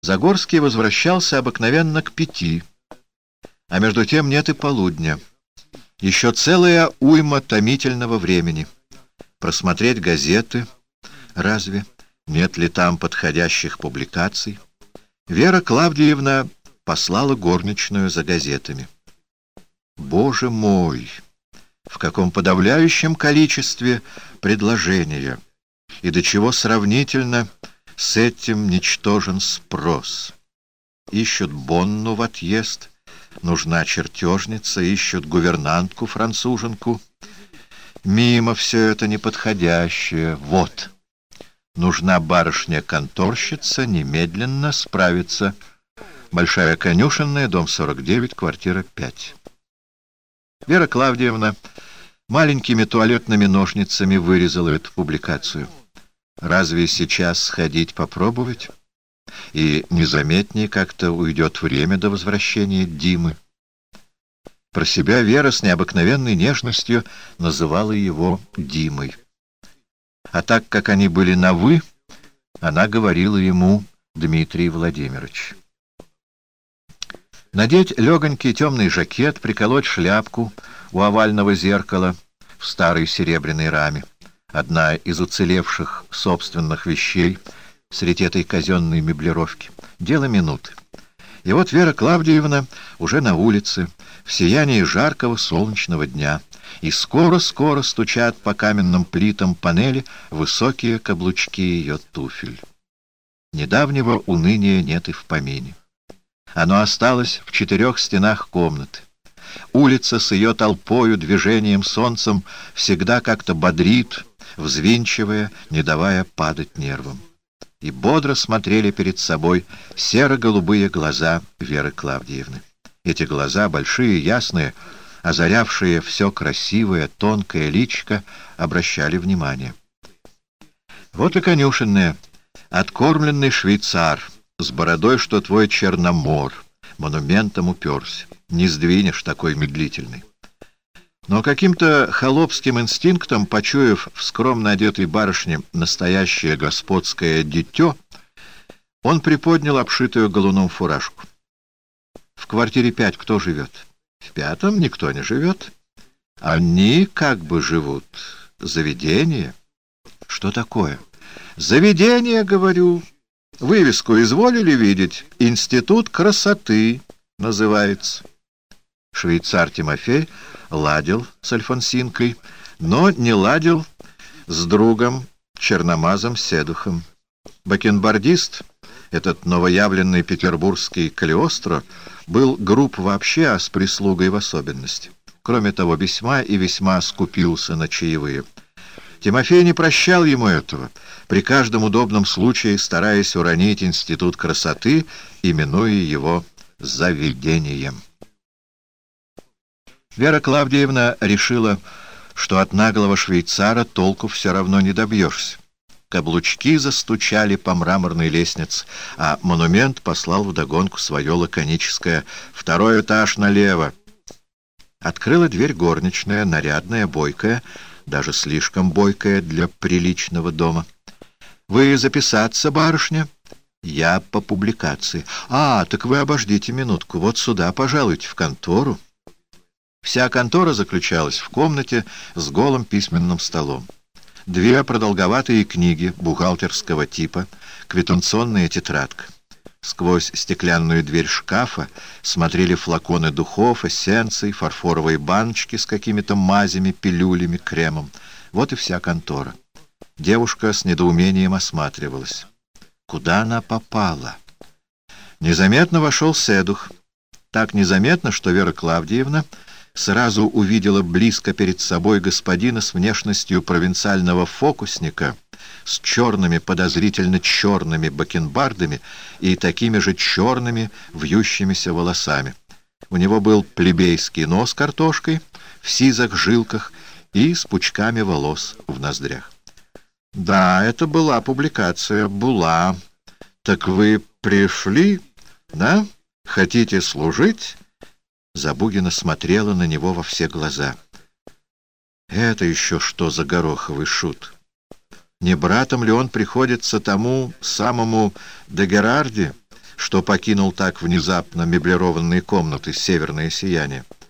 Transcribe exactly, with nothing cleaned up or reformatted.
Загорский возвращался обыкновенно к пяти, а между тем нет и полудня. Еще целая уйма томительного времени. Просмотреть газеты, разве нет ли там подходящих публикаций? Вера Клавдиевна послала горничную за газетами. Боже мой! В каком подавляющем количестве предложения! И до чего сравнительно с этим ничтожен спрос. Ищут Бонну в отъезд, нужна чертежница, ищут гувернантку-француженку. Мимо все это неподходящее. Вот. Нужна барышня-конторщица, немедленно справиться. Большая конюшенная, дом сорок девять, квартира пять. Вера Клавдиевна маленькими туалетными ножницами вырезала эту публикацию. Разве сейчас сходить попробовать? И незаметнее как-то уйдет время до возвращения Димы. Про себя Вера с необыкновенной нежностью называла его Димой. А так как они были на «вы», она говорила ему Дмитрий Владимирович. Надеть легонький темный жакет, приколоть шляпку у овального зеркала в старой серебряной раме. Одна из уцелевших собственных вещей среди этой казенной меблировки. Дело минуты. И вот Вера Клавдиевна уже на улице, в сиянии жаркого солнечного дня, и скоро-скоро стучат по каменным плитам панели высокие каблучки ее туфель. Недавнего уныния нет и в помине. Оно осталось в четырех стенах комнаты. Улица с ее толпою, движением, солнцем всегда как-то бодрит, взвинчивая, не давая падать нервам. И бодро смотрели перед собой серо-голубые глаза Веры Клавдиевны. Эти глаза, большие, ясные, озарявшие все красивое, тонкое личико, обращали внимание. Вот и конюшенная, откормленный швейцар, с бородой, что твой Черномор, монументом уперся. Не сдвинешь, такой медлительный. Но каким-то холопским инстинктом, почуяв в скромно одетой барышне настоящее господское дитё, он приподнял обшитую галуном фуражку. В квартире пять кто живет? В пятом никто не живет. Они как бы живут. Заведение. Что такое? Заведение, говорю. Вывеску изволили видеть? Институт красоты называется. Швейцар Тимофей ладил с Альфонсинкой, но не ладил с другом черномазом Седухом. Бакенбардист, этот новоявленный петербургский Калиостро, был груб вообще, а с прислугой в особенности. Кроме того, весьма и весьма скупился на чаевые. Тимофей не прощал ему этого, при каждом удобном случае стараясь уронить институт красоты, именуя его заведением. Вера Клавдиевна решила, что от наглого швейцара толку все равно не добьешься. Каблучки застучали по мраморной лестнице, а монумент послал вдогонку свое лаконическое «второй этаж налево». Открыла дверь горничная, нарядная, бойкая, даже слишком бойкая для приличного дома. «Вы записаться, барышня?» «Я по публикации». «А, так вы обождите минутку, вот сюда, пожалуйте, в контору». Вся контора заключалась в комнате с голым письменным столом. Две продолговатые книги бухгалтерского типа, квитанционная тетрадка. Сквозь стеклянную дверь шкафа смотрели флаконы духов, эссенций, фарфоровые баночки с какими-то мазями, пилюлями, кремом. Вот и вся контора. Девушка с недоумением осматривалась. Куда она попала? Незаметно вошел Седух. Так незаметно, что Вера Клавдиевна сразу увидела близко перед собой господина с внешностью провинциального фокусника, с черными, подозрительно черными бакенбардами и такими же черными вьющимися волосами. У него был плебейский нос картошкой, в сизых жилках и с пучками волос в ноздрях. «Да, это была публикация, была. Так вы пришли, да? Хотите служить?» Забугина смотрела на него во все глаза. «Это еще что за гороховый шут? Не братом ли он приходится тому самому де Герарди, что покинул так внезапно меблированные комнаты «Северное сияние».